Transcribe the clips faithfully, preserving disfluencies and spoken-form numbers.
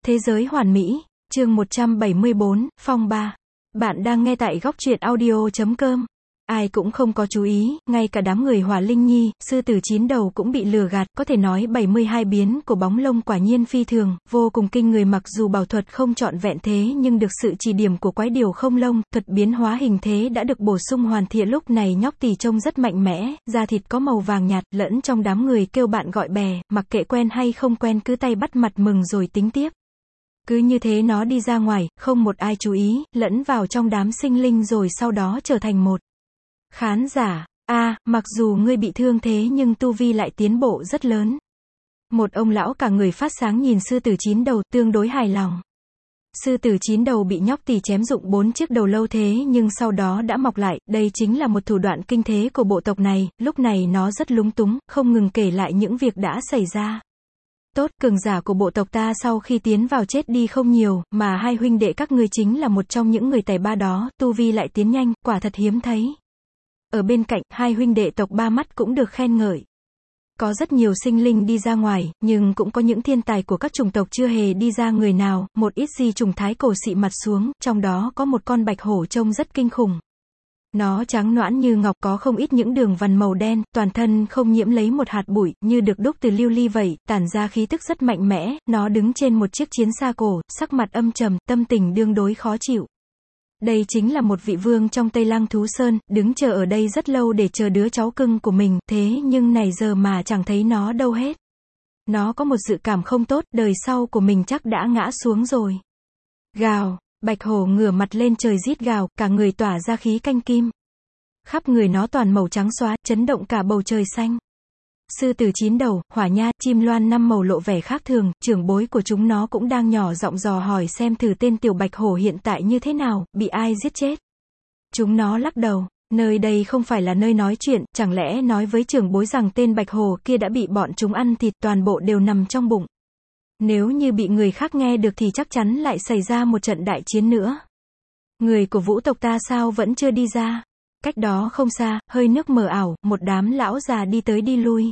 Thế giới hoàn mỹ, chương một trăm bảy mươi bốn, Phong ba. Bạn đang nghe tại góc truyện audio chấm com. Ai cũng không có chú ý, ngay cả đám người Hỏa Linh Nhi, sư tử chín đầu cũng bị lừa gạt, có thể nói bảy mươi hai biến của bóng lông quả nhiên phi thường, vô cùng kinh người. Mặc dù bảo thuật không trọn vẹn thế nhưng được sự chỉ điểm của quái điều không lông, thuật biến hóa hình thế đã được bổ sung hoàn thiện. Lúc này nhóc tỳ trông rất mạnh mẽ, da thịt có màu vàng nhạt, lẫn trong đám người kêu bạn gọi bè, mặc kệ quen hay không quen cứ tay bắt mặt mừng rồi tính tiếp. Cứ như thế nó đi ra ngoài, không một ai chú ý, lẫn vào trong đám sinh linh rồi sau đó trở thành một khán giả. A, à, mặc dù ngươi bị thương thế nhưng tu vi lại tiến bộ rất lớn. Một ông lão cả người phát sáng nhìn sư tử chín đầu, tương đối hài lòng. Sư tử chín đầu bị nhóc tỳ chém rụng bốn chiếc đầu lâu thế nhưng sau đó đã mọc lại, đây chính là một thủ đoạn kinh thế của bộ tộc này. Lúc này nó rất lúng túng, không ngừng kể lại những việc đã xảy ra. Tốt, cường giả của bộ tộc ta sau khi tiến vào chết đi không nhiều, mà hai huynh đệ các ngươi chính là một trong những người tài ba đó, tu vi lại tiến nhanh, quả thật hiếm thấy. Ở bên cạnh, hai huynh đệ tộc Ba Mắt cũng được khen ngợi. Có rất nhiều sinh linh đi ra ngoài, nhưng cũng có những thiên tài của các chủng tộc chưa hề đi ra người nào, một ít di trùng thái cổ xị mặt xuống, trong đó có một con bạch hổ trông rất kinh khủng. Nó trắng nõn như ngọc, có không ít những đường vằn màu đen, toàn thân không nhiễm lấy một hạt bụi, như được đúc từ lưu ly vậy, tản ra khí tức rất mạnh mẽ. Nó đứng trên một chiếc chiến xa cổ, sắc mặt âm trầm, tâm tình đương đối khó chịu. Đây chính là một vị vương trong Tây Lăng Thú Sơn, đứng chờ ở đây rất lâu để chờ đứa cháu cưng của mình, thế nhưng này giờ mà chẳng thấy nó đâu hết. Nó có một dự cảm không tốt, đời sau của mình chắc đã ngã xuống rồi. Gào, bạch hổ ngửa mặt lên trời rít gào, cả người tỏa ra khí canh kim. Khắp người nó toàn màu trắng xóa, chấn động cả bầu trời xanh. Sư tử chín đầu, hỏa nha, chim loan năm màu lộ vẻ khác thường, trưởng bối của chúng nó cũng đang nhỏ giọng dò hỏi xem thử tên tiểu bạch hổ hiện tại như thế nào, bị ai giết chết. Chúng nó lắc đầu, nơi đây không phải là nơi nói chuyện, chẳng lẽ nói với trưởng bối rằng tên bạch hổ kia đã bị bọn chúng ăn thịt, toàn bộ đều nằm trong bụng. Nếu như bị người khác nghe được thì chắc chắn lại xảy ra một trận đại chiến nữa. Người của vũ tộc ta sao vẫn chưa đi ra? Cách đó không xa, hơi nước mờ ảo, một đám lão già đi tới đi lui.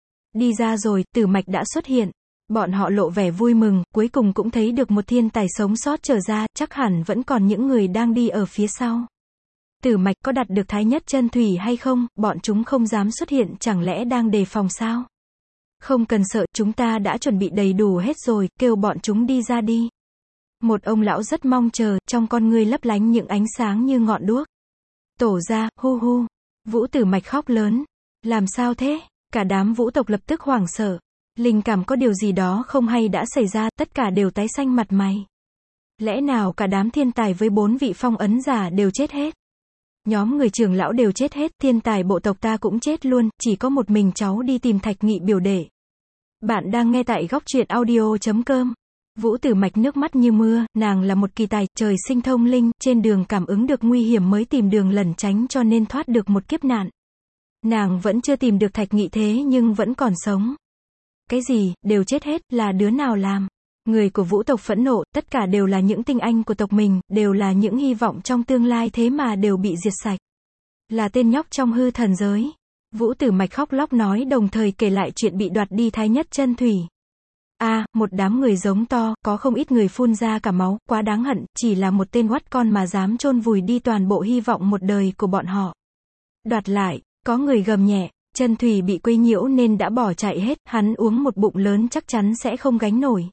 Đi ra rồi, Tử Mạch đã xuất hiện. Bọn họ lộ vẻ vui mừng, cuối cùng cũng thấy được một thiên tài sống sót trở ra, chắc hẳn vẫn còn những người đang đi ở phía sau. Tử Mạch có đặt được Thái Nhất Chân Thủy hay không, bọn chúng không dám xuất hiện, chẳng lẽ đang đề phòng sao? Không cần sợ, chúng ta đã chuẩn bị đầy đủ hết rồi, kêu bọn chúng đi ra đi. Một ông lão rất mong chờ, trong con ngươi lấp lánh những ánh sáng như ngọn đuốc. Tổ ra, hu hu. Vũ Tử Mạch khóc lớn. Làm sao thế? Cả đám vũ tộc lập tức hoảng sợ. Linh cảm có điều gì đó không hay đã xảy ra, tất cả đều tái xanh mặt mày. Lẽ nào cả đám thiên tài với bốn vị phong ấn giả đều chết hết? Nhóm người trưởng lão đều chết hết, thiên tài bộ tộc ta cũng chết luôn, chỉ có một mình cháu đi tìm Thạch Nghị biểu đệ. Bạn đang nghe tại góc truyện audio chấm com. Vũ Tử Mạch nước mắt như mưa, nàng là một kỳ tài, trời sinh thông linh, trên đường cảm ứng được nguy hiểm mới tìm đường lẩn tránh cho nên thoát được một kiếp nạn. Nàng vẫn chưa tìm được Thạch Nghị thế nhưng vẫn còn sống. Cái gì, đều chết hết, là đứa nào làm? Người của vũ tộc phẫn nộ, tất cả đều là những tinh anh của tộc mình, đều là những hy vọng trong tương lai thế mà đều bị diệt sạch. Là tên nhóc trong hư thần giới. Vũ Tử Mạch khóc lóc nói đồng thời kể lại chuyện bị đoạt đi Thái Nhất Chân Thủy. A, à, một đám người giống to, có không ít người phun ra cả máu, quá đáng hận, chỉ là một tên oắt con mà dám chôn vùi đi toàn bộ hy vọng một đời của bọn họ. Đoạt lại, có người gầm nhẹ, Chân Thủy bị quấy nhiễu nên đã bỏ chạy hết, hắn uống một bụng lớn chắc chắn sẽ không gánh nổi.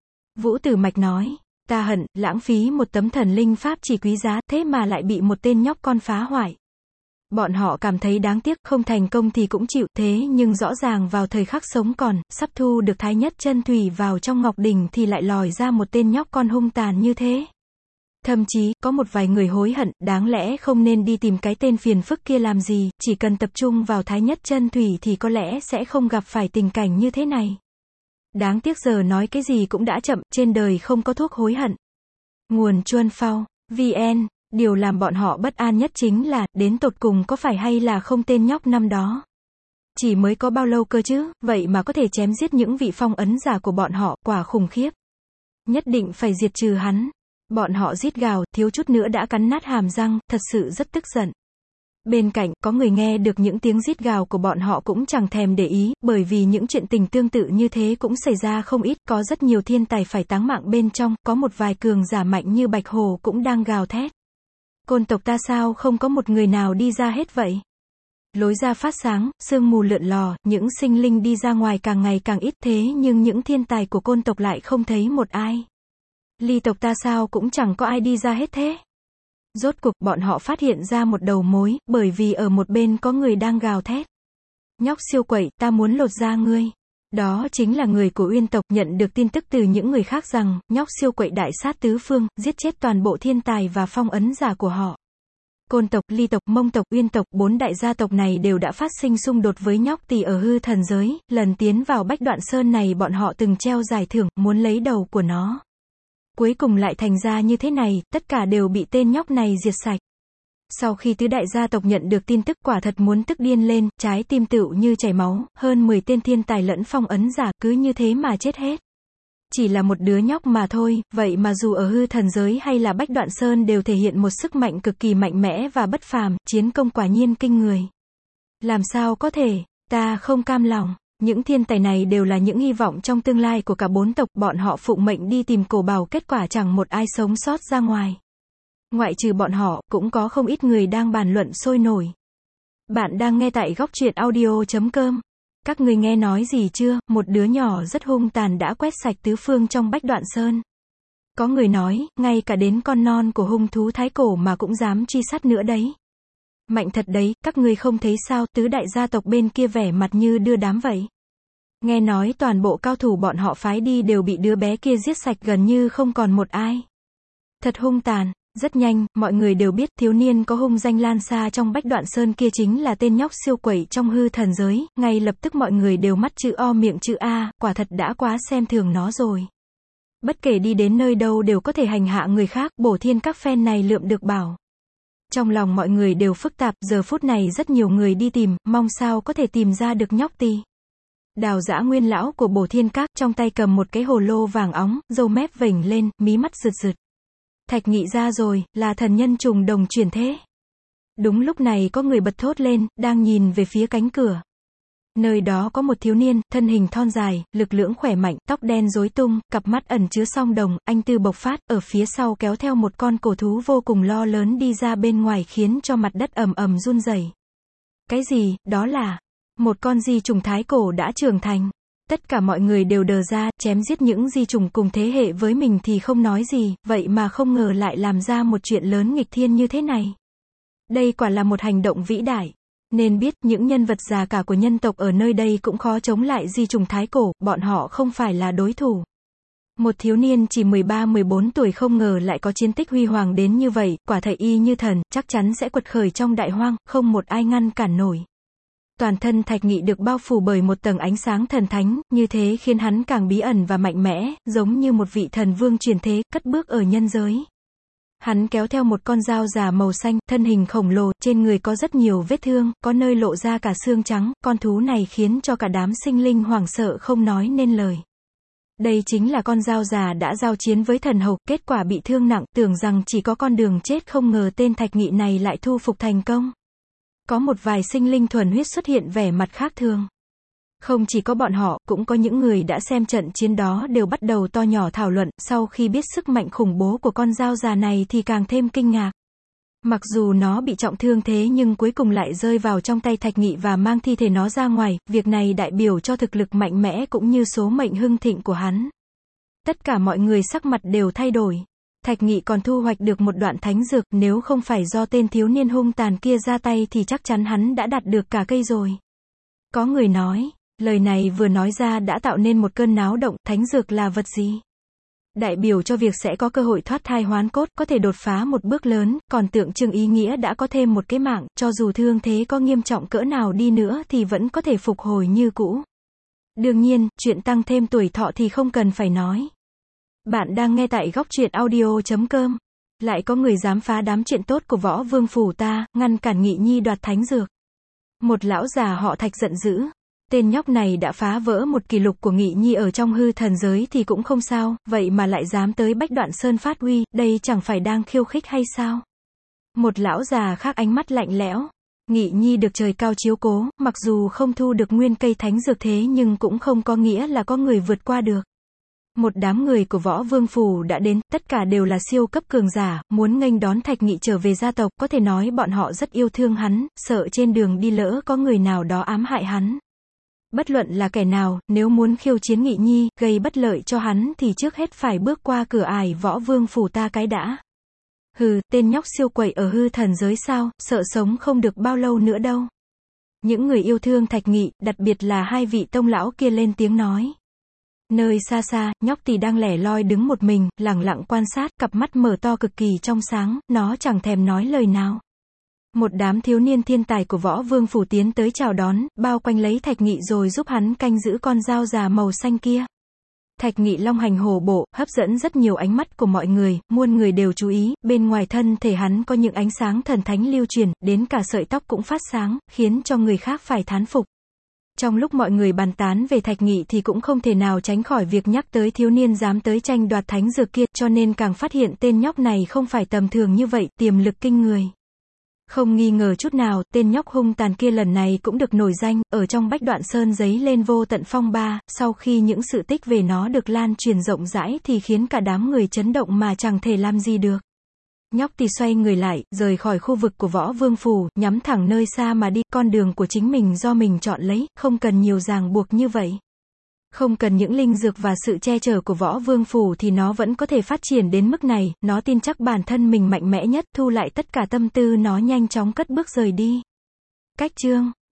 Vũ Tử Mạch nói, ta hận, lãng phí một tấm thần linh pháp chỉ quý giá, thế mà lại bị một tên nhóc con phá hoại. Bọn họ cảm thấy đáng tiếc, không thành công thì cũng chịu, thế nhưng rõ ràng vào thời khắc sống còn, sắp thu được Thái Nhất Chân Thủy vào trong Ngọc Đỉnh thì lại lòi ra một tên nhóc con hung tàn như thế. Thậm chí, có một vài người hối hận, đáng lẽ không nên đi tìm cái tên phiền phức kia làm gì, chỉ cần tập trung vào Thái Nhất Chân Thủy thì có lẽ sẽ không gặp phải tình cảnh như thế này. Đáng tiếc giờ nói cái gì cũng đã chậm, trên đời không có thuốc hối hận. Nguồn Chuân Phao, vn. Điều làm bọn họ bất an nhất chính là, đến tột cùng có phải hay là không tên nhóc năm đó. Chỉ mới có bao lâu cơ chứ, vậy mà có thể chém giết những vị phong ấn giả của bọn họ, quả khủng khiếp. Nhất định phải diệt trừ hắn. Bọn họ rít gào, thiếu chút nữa đã cắn nát hàm răng, thật sự rất tức giận. Bên cạnh, có người nghe được những tiếng rít gào của bọn họ cũng chẳng thèm để ý, bởi vì những chuyện tình tương tự như thế cũng xảy ra không ít, có rất nhiều thiên tài phải táng mạng bên trong, có một vài cường giả mạnh như Bạch Hổ cũng đang gào thét. Côn tộc ta sao không có một người nào đi ra hết vậy? Lối ra phát sáng, sương mù lượn lò, những sinh linh đi ra ngoài càng ngày càng ít, thế nhưng những thiên tài của côn tộc lại không thấy một ai. Ly tộc ta sao cũng chẳng có ai đi ra hết thế. Rốt cuộc, bọn họ phát hiện ra một đầu mối, bởi vì ở một bên có người đang gào thét. Nhóc siêu quậy, ta muốn lột da ngươi. Đó chính là người của Uyên tộc, nhận được tin tức từ những người khác rằng, nhóc siêu quậy đại sát tứ phương, giết chết toàn bộ thiên tài và phong ấn giả của họ. Côn tộc, Ly tộc, Mông tộc, Uyên tộc, bốn đại gia tộc này đều đã phát sinh xung đột với nhóc tỳ ở hư thần giới, lần tiến vào Bách Đoạn Sơn này bọn họ từng treo giải thưởng, muốn lấy đầu của nó. Cuối cùng lại thành ra như thế này, tất cả đều bị tên nhóc này diệt sạch. Sau khi tứ đại gia tộc nhận được tin tức quả thật muốn tức điên lên, trái tim tựu như chảy máu, hơn mười tên thiên tài lẫn phong ấn giả, cứ như thế mà chết hết. Chỉ là một đứa nhóc mà thôi, vậy mà dù ở hư thần giới hay là Bách Đoạn Sơn đều thể hiện một sức mạnh cực kỳ mạnh mẽ và bất phàm, chiến công quả nhiên kinh người. Làm sao có thể, ta không cam lòng. Những thiên tài này đều là những hy vọng trong tương lai của cả bốn tộc, bọn họ phụng mệnh đi tìm cổ báu, kết quả chẳng một ai sống sót ra ngoài. Ngoại trừ bọn họ, cũng có không ít người đang bàn luận sôi nổi. Bạn đang nghe tại góc truyện audio chấm com. Các người nghe nói gì chưa, một đứa nhỏ rất hung tàn đã quét sạch tứ phương trong Bách Đoạn Sơn. Có người nói, ngay cả đến con non của hung thú thái cổ mà cũng dám truy sát nữa đấy. Mạnh thật đấy, các ngươi không thấy sao, tứ đại gia tộc bên kia vẻ mặt như đưa đám vậy. Nghe nói toàn bộ cao thủ bọn họ phái đi đều bị đứa bé kia giết sạch gần như không còn một ai. Thật hung tàn. Rất nhanh, mọi người đều biết thiếu niên có hung danh lan xa trong Bách Đoạn Sơn kia chính là tên nhóc siêu quẩy trong hư thần giới, ngay lập tức mọi người đều mắt chữ O miệng chữ A, quả thật đã quá xem thường nó rồi. Bất kể đi đến nơi đâu đều có thể hành hạ người khác, bổ thiên các phen này lượm được bảo. Trong lòng mọi người đều phức tạp, giờ phút này rất nhiều người đi tìm, mong sao có thể tìm ra được nhóc tỳ. Đào Dã nguyên lão của bổ thiên các, trong tay cầm một cái hồ lô vàng óng, râu mép vểnh lên, mí mắt rực rực. Thạch Nghị ra rồi, là thần nhân trùng đồng chuyển thế. Đúng lúc này có người bật thốt lên, đang nhìn về phía cánh cửa. Nơi đó có một thiếu niên, thân hình thon dài, lực lưỡng khỏe mạnh, tóc đen rối tung, cặp mắt ẩn chứa song đồng, anh tư bộc phát, ở phía sau kéo theo một con cổ thú vô cùng lo lớn đi ra bên ngoài khiến cho mặt đất ầm ầm run rẩy. Cái gì, đó là một con di trùng thái cổ đã trưởng thành. Tất cả mọi người đều đờ ra, chém giết những di trùng cùng thế hệ với mình thì không nói gì, vậy mà không ngờ lại làm ra một chuyện lớn nghịch thiên như thế này. Đây quả là một hành động vĩ đại. Nên biết, những nhân vật già cả của nhân tộc ở nơi đây cũng khó chống lại di trùng thái cổ, bọn họ không phải là đối thủ. Một thiếu niên chỉ mười ba mười bốn tuổi không ngờ lại có chiến tích huy hoàng đến như vậy, quả thầy y như thần, chắc chắn sẽ quật khởi trong đại hoang, không một ai ngăn cản nổi. Toàn thân Thạch Nghị được bao phủ bởi một tầng ánh sáng thần thánh, như thế khiến hắn càng bí ẩn và mạnh mẽ, giống như một vị thần vương truyền thế, cất bước ở nhân giới. Hắn kéo theo một con dao già màu xanh, thân hình khổng lồ, trên người có rất nhiều vết thương, có nơi lộ ra cả xương trắng, con thú này khiến cho cả đám sinh linh hoảng sợ không nói nên lời. Đây chính là con dao già đã giao chiến với thần hầu, kết quả bị thương nặng, tưởng rằng chỉ có con đường chết, không ngờ tên Thạch Nghị này lại thu phục thành công. Có một vài sinh linh thuần huyết xuất hiện vẻ mặt khác thường. Không chỉ có bọn họ, cũng có những người đã xem trận chiến đó đều bắt đầu to nhỏ thảo luận, sau khi biết sức mạnh khủng bố của con dao già này thì càng thêm kinh ngạc. Mặc dù nó bị trọng thương thế nhưng cuối cùng lại rơi vào trong tay Thạch Nghị và mang thi thể nó ra ngoài, việc này đại biểu cho thực lực mạnh mẽ cũng như số mệnh hưng thịnh của hắn. Tất cả mọi người sắc mặt đều thay đổi. Thạch Nghị còn thu hoạch được một đoạn thánh dược, nếu không phải do tên thiếu niên hung tàn kia ra tay thì chắc chắn hắn đã đạt được cả cây rồi. Có người nói, lời này vừa nói ra đã tạo nên một cơn náo động, thánh dược là vật gì? Đại biểu cho việc sẽ có cơ hội thoát thai hoán cốt, có thể đột phá một bước lớn, còn tượng trưng ý nghĩa đã có thêm một cái mạng, cho dù thương thế có nghiêm trọng cỡ nào đi nữa thì vẫn có thể phục hồi như cũ. Đương nhiên, chuyện tăng thêm tuổi thọ thì không cần phải nói. Bạn đang nghe tại góc truyện audio chấm com. Lại có người dám phá đám chuyện tốt của Võ Vương phủ ta, ngăn cản Nghị Nhi đoạt thánh dược. Một lão già họ Thạch giận dữ. Tên nhóc này đã phá vỡ một kỷ lục của Nghị Nhi ở trong hư thần giới thì cũng không sao, vậy mà lại dám tới Bách Đoạn Sơn phát uy, đây chẳng phải đang khiêu khích hay sao? Một lão già khác ánh mắt lạnh lẽo. Nghị nhi được trời cao chiếu cố, mặc dù không thu được nguyên cây thánh dược thế nhưng cũng không có nghĩa là có người vượt qua được. Một đám người của Võ Vương Phủ đã đến, tất cả đều là siêu cấp cường giả, muốn nghênh đón Thạch Nghị trở về gia tộc, có thể nói bọn họ rất yêu thương hắn, sợ trên đường đi lỡ có người nào đó ám hại hắn. Bất luận là kẻ nào, nếu muốn khiêu chiến Nghị nhi, gây bất lợi cho hắn thì trước hết phải bước qua cửa ải Võ Vương Phủ ta cái đã. Hừ, tên nhóc siêu quậy ở hư thần giới sao, sợ sống không được bao lâu nữa đâu. Những người yêu thương Thạch Nghị, đặc biệt là hai vị tông lão kia lên tiếng nói. Nơi xa xa, nhóc tỷ đang lẻ loi đứng một mình, lẳng lặng quan sát, cặp mắt mở to cực kỳ trong sáng, nó chẳng thèm nói lời nào. Một đám thiếu niên thiên tài của Võ Vương Phủ tiến tới chào đón, bao quanh lấy Thạch Nghị rồi giúp hắn canh giữ con dao già màu xanh kia. Thạch Nghị long hành hổ bộ, hấp dẫn rất nhiều ánh mắt của mọi người, muôn người đều chú ý, bên ngoài thân thể hắn có những ánh sáng thần thánh lưu truyền, đến cả sợi tóc cũng phát sáng, khiến cho người khác phải thán phục. Trong lúc mọi người bàn tán về Thạch Nghị thì cũng không thể nào tránh khỏi việc nhắc tới thiếu niên dám tới tranh đoạt thánh dược kia, cho nên càng phát hiện tên nhóc này không phải tầm thường như vậy, tiềm lực kinh người. Không nghi ngờ chút nào, tên nhóc hung tàn kia lần này cũng được nổi danh, ở trong Bách Đoạn Sơn giấy lên vô tận phong ba, sau khi những sự tích về nó được lan truyền rộng rãi thì khiến cả đám người chấn động mà chẳng thể làm gì được. Nhóc thì xoay người lại, rời khỏi khu vực của Võ Vương Phủ, nhắm thẳng nơi xa mà đi, con đường của chính mình do mình chọn lấy, không cần nhiều ràng buộc như vậy. Không cần những linh dược và sự che chở của Võ Vương Phủ thì nó vẫn có thể phát triển đến mức này, nó tin chắc bản thân mình mạnh mẽ nhất, thu lại tất cả tâm tư nó nhanh chóng cất bước rời đi. Cách chương